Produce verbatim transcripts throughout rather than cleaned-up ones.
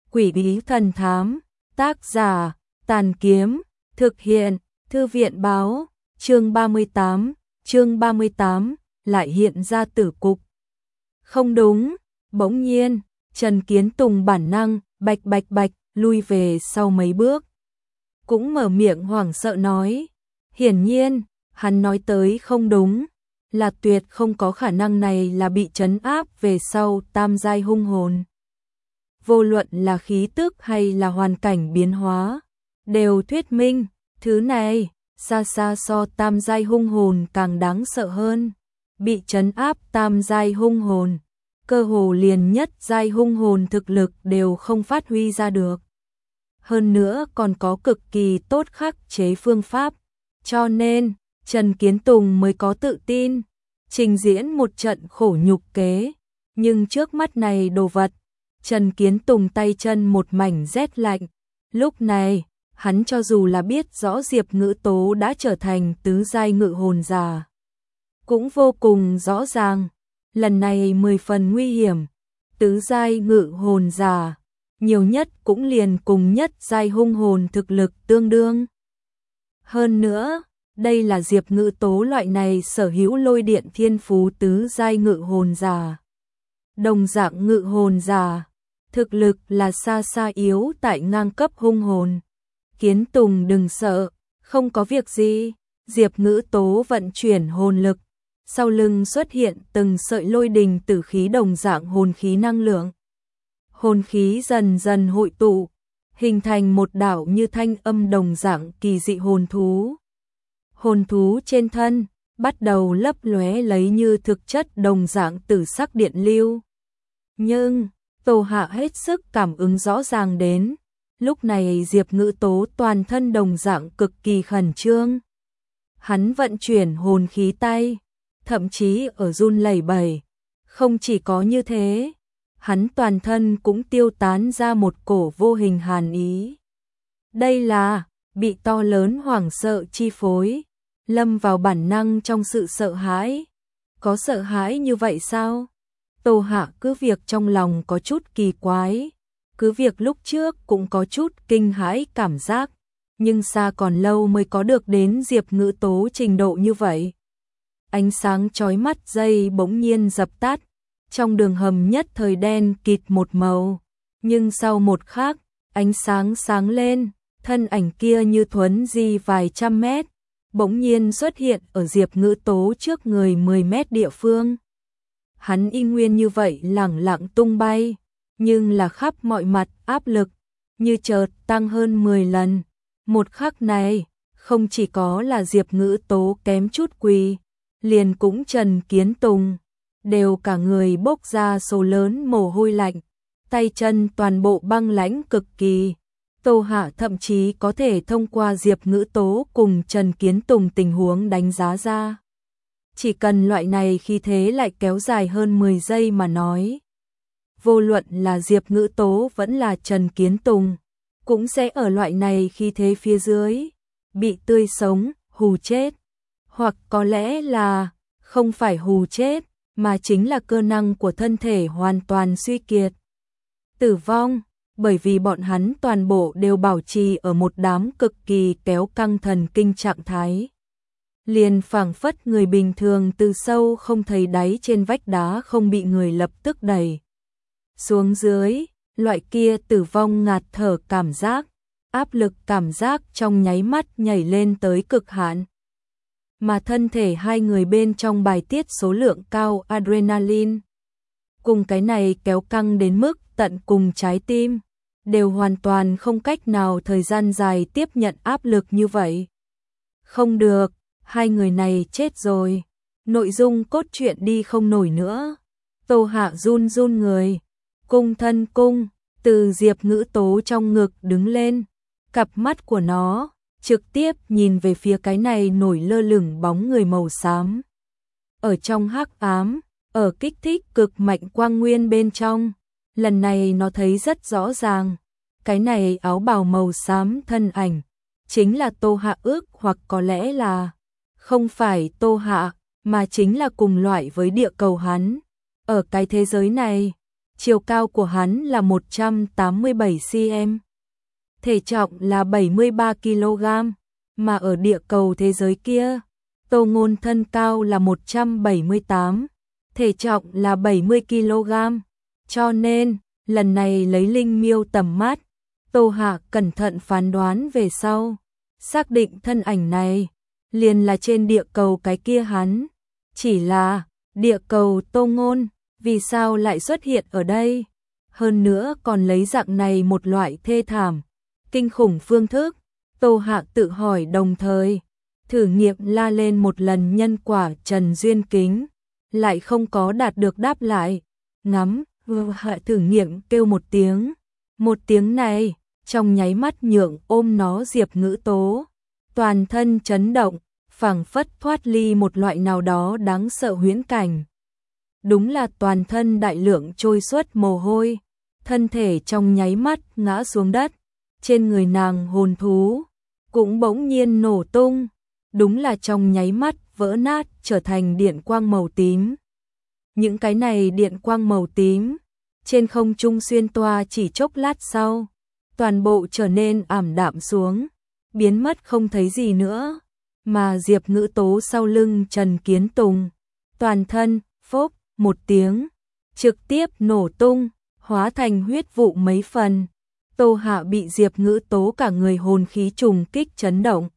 Quỷ bí thần thám, tác giả, Tàn Kiếm, thực hiện, Thư viện báo, chương ba mươi tám, chương ba mươi tám, lại hiện ra tử cục. Không đúng, bỗng nhiên, Trần Kiến Tùng bản năng, bạch bạch bạch, lui về sau mấy bước. Cũng mở miệng hoảng sợ nói, hiển nhiên, hắn nói tới không đúng, là tuyệt không có khả năng này là bị trấn áp về sau tam giai hung hồn. Vô luận là khí tức hay là hoàn cảnh biến hóa, đều thuyết minh, thứ này, xa xa so tam giai hung hồn càng đáng sợ hơn. Bị trấn áp tam giai hung hồn, cơ hồ liền nhất giai hung hồn thực lực đều không phát huy ra được. Hơn nữa còn có cực kỳ tốt khắc chế phương pháp, cho nên Trần Kiến Tùng mới có tự tin trình diễn một trận khổ nhục kế, nhưng trước mắt này đồ vật, Trần Kiến Tùng tay chân một mảnh rét lạnh. Lúc này, hắn cho dù là biết rõ Diệp Ngữ Tố đã trở thành tứ giai ngự hồn giả, cũng vô cùng rõ ràng, lần này mười phần nguy hiểm. Tứ giai ngự hồn giả, nhiều nhất cũng liền cùng nhất giai hung hồn thực lực tương đương. Hơn nữa, đây là Diệp Ngữ Tố loại này sở hữu lôi điện thiên phú tứ giai ngự hồn giả. Đồng dạng ngự hồn giả, thực lực là xa xa yếu tại ngang cấp hung hồn. Kiến Tùng đừng sợ, không có việc gì. Diệp Ngữ Tố vận chuyển hồn lực, sau lưng xuất hiện từng sợi lôi đình tử khí đồng dạng hồn khí năng lượng. Hồn khí dần dần hội tụ, hình thành một đạo như thanh âm đồng dạng kỳ dị hồn thú. Hồn thú trên thân bắt đầu lấp lóe lấy như thực chất đồng dạng tử sắc điện lưu. Nhưng Tô Hạ hết sức cảm ứng rõ ràng đến, lúc này Diệp Ngữ Tố toàn thân đồng dạng cực kỳ khẩn trương. Hắn vận chuyển hồn khí tay, thậm chí ở run lẩy bẩy. Không chỉ có như thế, hắn toàn thân cũng tiêu tán ra một cổ vô hình hàn ý. Đây là bị to lớn hoảng sợ chi phối, lâm vào bản năng trong sự sợ hãi. Có sợ hãi như vậy sao? Tô Hạ cứ việc trong lòng có chút kỳ quái, cứ việc lúc trước cũng có chút kinh hãi cảm giác, nhưng xa còn lâu mới có được đến Diệp Ngữ Tố trình độ như vậy. Ánh sáng chói mắt dây bỗng nhiên dập tắt, trong đường hầm nhất thời đen kịt một màu, nhưng sau một khắc, ánh sáng sáng lên, thân ảnh kia như thuấn di vài trăm mét, bỗng nhiên xuất hiện ở Diệp Ngữ Tố trước người mười mét địa phương. Hắn y nguyên như vậy lẳng lặng tung bay, nhưng là khắp mọi mặt áp lực, như chợt tăng hơn mười lần. Một khắc này, không chỉ có là Diệp Ngữ Tố kém chút quỳ, liền cũng Trần Kiến Tùng, đều cả người bốc ra số lớn mồ hôi lạnh, tay chân toàn bộ băng lãnh cực kỳ. Tô Hạ thậm chí có thể thông qua Diệp Ngữ Tố cùng Trần Kiến Tùng tình huống đánh giá ra. Chỉ cần loại này khi thế lại kéo dài hơn mười giây mà nói, vô luận là Diệp Ngữ Tố vẫn là Trần Kiến Tùng, cũng sẽ ở loại này khi thế phía dưới, bị tươi sống, hù chết. Hoặc có lẽ là, không phải hù chết, mà chính là cơ năng của thân thể hoàn toàn suy kiệt. Tử vong, bởi vì bọn hắn toàn bộ đều bảo trì ở một đám cực kỳ kéo căng thần kinh trạng thái. Liền phảng phất người bình thường từ sâu không thấy đáy trên vách đá không bị người lập tức đẩy xuống dưới, loại kia tử vong ngạt thở cảm giác, áp lực cảm giác trong nháy mắt nhảy lên tới cực hạn. Mà thân thể hai người bên trong bài tiết số lượng cao adrenaline, cùng cái này kéo căng đến mức tận cùng trái tim, đều hoàn toàn không cách nào thời gian dài tiếp nhận áp lực như vậy. Không được, hai người này chết rồi, nội dung cốt truyện đi không nổi nữa. Tô Hạ run run người, cung thân cung, từ Diệp Ngữ Tố trong ngực đứng lên, cặp mắt của nó trực tiếp nhìn về phía cái này nổi lơ lửng bóng người màu xám. Ở trong hắc ám, ở kích thích cực mạnh quang nguyên bên trong, lần này nó thấy rất rõ ràng, cái này áo bào màu xám thân ảnh, chính là Tô Hạ ước, hoặc có lẽ là không phải Tô Hạ, mà chính là cùng loại với địa cầu hắn. Ở cái thế giới này, chiều cao của hắn là một trăm tám mươi bảy xăng-ti-mét, thể trọng là bảy mươi ba ki lô gam, mà ở địa cầu thế giới kia, Tô Ngôn thân cao là một trăm bảy mươi tám, thể trọng là bảy mươi ki lô gam, cho nên, lần này lấy linh miêu tầm mắt, Tô Hạ cẩn thận phán đoán về sau, xác định thân ảnh này, liền là trên địa cầu cái kia hắn, chỉ là, địa cầu Tô Ngôn, vì sao lại xuất hiện ở đây, hơn nữa còn lấy dạng này một loại thê thảm, kinh khủng phương thức, Tô Hạ tự hỏi đồng thời, thử nghiệm la lên một lần nhân quả Trần Duyên Kính, lại không có đạt được đáp lại, ngắm, Hạ thử nghiệm kêu một tiếng, một tiếng này, trong nháy mắt nhượng ôm nó Diệp Ngữ Tố, toàn thân chấn động, phảng phất thoát ly một loại nào đó đáng sợ huyễn cảnh. Đúng là toàn thân đại lượng trôi xuất mồ hôi, thân thể trong nháy mắt ngã xuống đất, trên người nàng hồn thú cũng bỗng nhiên nổ tung, đúng là trong nháy mắt vỡ nát trở thành điện quang màu tím. Những cái này điện quang màu tím trên không trung xuyên toa chỉ chốc lát sau, toàn bộ trở nên ảm đạm xuống, biến mất không thấy gì nữa, mà Diệp Ngữ Tố sau lưng Trần Kiến Tùng, toàn thân phốp một tiếng, trực tiếp nổ tung, hóa thành huyết vụ mấy phần. Tô Hạ bị Diệp Ngữ Tố cả người hồn khí trùng kích chấn động,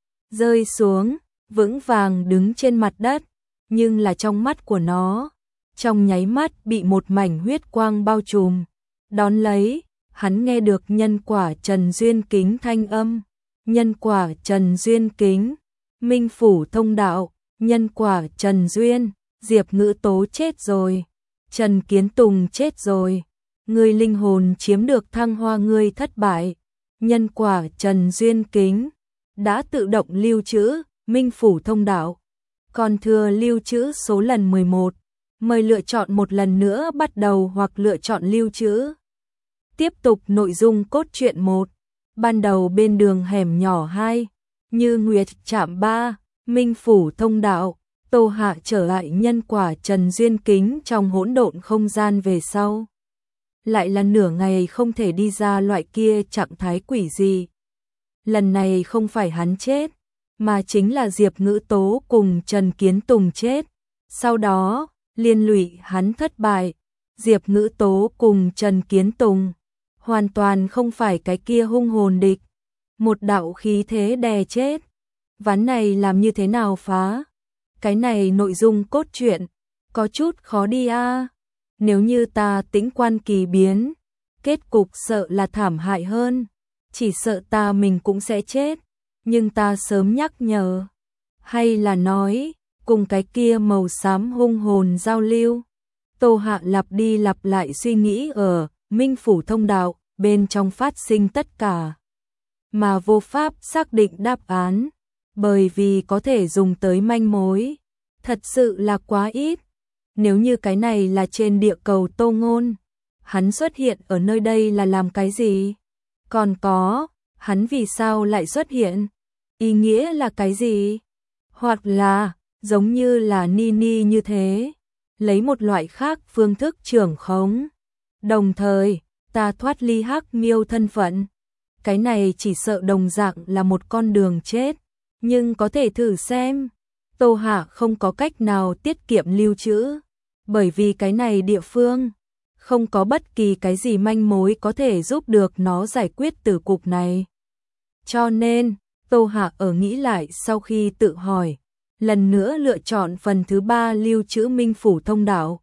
rơi xuống, vững vàng đứng trên mặt đất, nhưng là trong mắt của nó, trong nháy mắt bị một mảnh huyết quang bao trùm. Đón lấy, hắn nghe được nhân quả Trần Duyên Kính thanh âm, nhân quả Trần Duyên Kính, Minh Phủ thông đạo, nhân quả Trần Duyên, Diệp Ngữ Tố chết rồi, Trần Kiến Tùng chết rồi, người linh hồn chiếm được thăng hoa ngươi thất bại, nhân quả Trần Duyên Kính đã tự động lưu trữ Minh Phủ thông đạo, còn thừa lưu trữ số lần mười một, mời lựa chọn một lần nữa bắt đầu hoặc lựa chọn lưu trữ. Tiếp tục nội dung cốt truyện một, ban đầu bên đường hẻm nhỏ hai, Như Nguyệt trạm ba, Minh Phủ thông đạo, Tô Hạ trở lại nhân quả Trần Duyên Kính trong hỗn độn không gian về sau. Lại là nửa ngày không thể đi ra loại kia trạng thái quỷ gì. Lần này không phải hắn chết, mà chính là Diệp Ngữ Tố cùng Trần Kiến Tùng chết. Sau đó, liên lụy hắn thất bại, Diệp Ngữ Tố cùng Trần Kiến Tùng hoàn toàn không phải cái kia hung hồn địch. Một đạo khí thế đè chết. Ván này làm như thế nào phá? Cái này nội dung cốt truyện có chút khó đi a. À. Nếu như ta tĩnh quan kỳ biến, kết cục sợ là thảm hại hơn, chỉ sợ ta mình cũng sẽ chết, nhưng ta sớm nhắc nhở, hay là nói, cùng cái kia màu xám hung hồn giao lưu. Tô Hạ lặp đi lặp lại suy nghĩ ở Minh Phủ thông đạo, bên trong phát sinh tất cả, mà vô pháp xác định đáp án, bởi vì có thể dùng tới manh mối, thật sự là quá ít. Nếu như cái này là trên địa cầu Tô Ngôn, hắn xuất hiện ở nơi đây là làm cái gì? Còn có, hắn vì sao lại xuất hiện? Ý nghĩa là cái gì? Hoặc là, giống như là Nini như thế, lấy một loại khác phương thức trưởng khống. Đồng thời, ta thoát ly hắc miêu thân phận. Cái này chỉ sợ đồng dạng là một con đường chết, nhưng có thể thử xem. Tô Hạ không có cách nào tiết kiệm lưu trữ, bởi vì cái này địa phương không có bất kỳ cái gì manh mối có thể giúp được nó giải quyết tử cục này. Cho nên, Tô Hạ ở nghĩ lại sau khi tự hỏi, lần nữa lựa chọn phần thứ ba lưu trữ Minh Phủ thông đạo.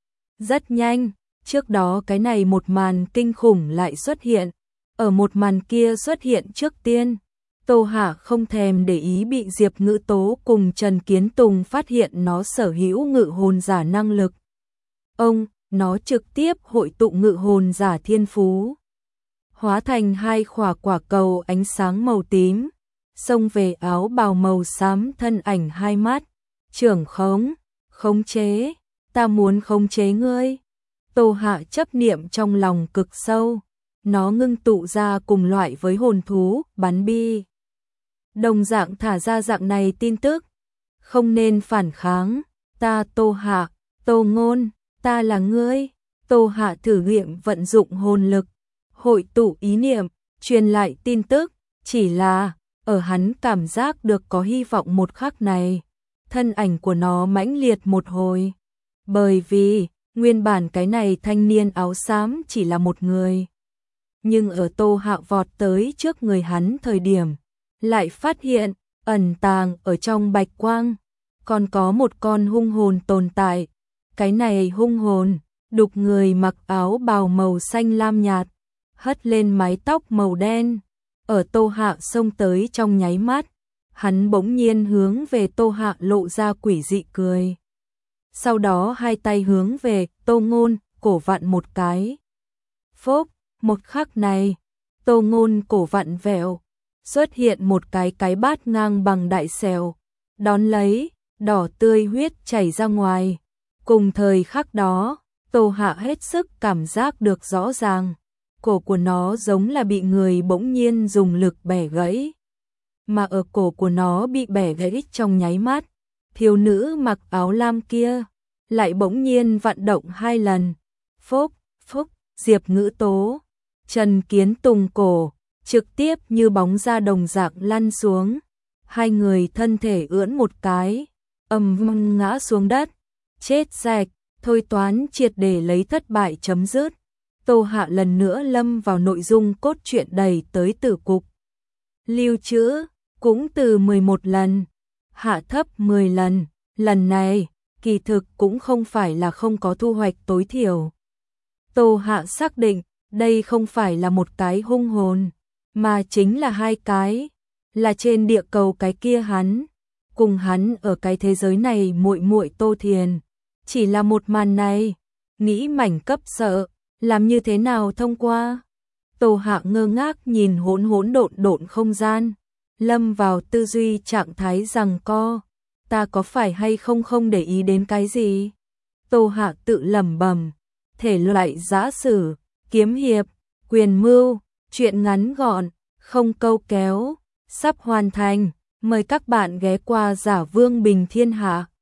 Rất nhanh, trước đó cái này một màn kinh khủng lại xuất hiện, ở một màn kia xuất hiện trước tiên. Tô Hạ không thèm để ý bị Diệp Ngữ Tố cùng Trần Kiến Tùng phát hiện nó sở hữu ngự hồn giả năng lực. Ông, nó trực tiếp hội tụ ngự hồn giả thiên phú, hóa thành hai khỏa quả cầu ánh sáng màu tím, xông về áo bào màu xám thân ảnh hai mắt, trưởng khống, khống chế, ta muốn khống chế ngươi. Tô Hạ chấp niệm trong lòng cực sâu, nó ngưng tụ ra cùng loại với hồn thú, bắn bi. Đồng dạng thả ra dạng này tin tức, không nên phản kháng, ta Tô Hạ, Tô Ngôn, ta là ngươi, Tô Hạ thử nghiệm vận dụng hồn lực, hội tụ ý niệm, truyền lại tin tức, chỉ là ở hắn cảm giác được có hy vọng một khắc này, thân ảnh của nó mãnh liệt một hồi, bởi vì nguyên bản cái này thanh niên áo xám chỉ là một người, nhưng ở Tô Hạ vọt tới trước người hắn thời điểm, lại phát hiện ẩn tàng ở trong bạch quang, còn có một con hung hồn tồn tại. Cái này hung hồn, đục người mặc áo bào màu xanh lam nhạt, hất lên mái tóc màu đen, ở Tô Hạ xông tới trong nháy mắt, hắn bỗng nhiên hướng về Tô Hạ lộ ra quỷ dị cười. Sau đó hai tay hướng về Tô Ngôn, cổ vặn một cái. Phốc, một khắc này, Tô Ngôn cổ vặn vẹo, xuất hiện một cái cái bát ngang bằng đại sẹo, đón lấy, đỏ tươi huyết chảy ra ngoài. Cùng thời khắc đó, Tô Hạ hết sức cảm giác được rõ ràng, cổ của nó giống là bị người bỗng nhiên dùng lực bẻ gãy. Mà ở cổ của nó bị bẻ gãy trong nháy mắt, thiếu nữ mặc áo lam kia lại bỗng nhiên vận động hai lần. Phốc, phốc, Diệp Ngữ Tố, Trần Kiến Tùng cổ, trực tiếp như bóng ra đồng dạng lăn xuống. Hai người thân thể ưỡn một cái, ầm vang ngã xuống đất, chết sạch, thôi toán triệt để lấy thất bại chấm dứt. Tô Hạ lần nữa lâm vào nội dung cốt truyện đầy tới tử cục. Lưu trữ, cũng từ mười một lần, hạ thấp mười lần, lần này, kỳ thực cũng không phải là không có thu hoạch tối thiểu. Tô Hạ xác định, đây không phải là một cái hung hồn, mà chính là hai cái, là trên địa cầu cái kia hắn, cùng hắn ở cái thế giới này muội muội Tô Thiền. Chỉ là một màn này, nghĩ mảnh cấp sợ, làm như thế nào thông qua? Tô Hạ ngơ ngác nhìn hỗn hỗn độn độn không gian, lâm vào tư duy trạng thái rằng co, ta có phải hay không không để ý đến cái gì? Tô Hạ tự lẩm bẩm, thể loại giã sử, kiếm hiệp, quyền mưu, truyện ngắn gọn, không câu kéo, sắp hoàn thành, mời các bạn ghé qua Giả Vương Bình Thiên Hạ.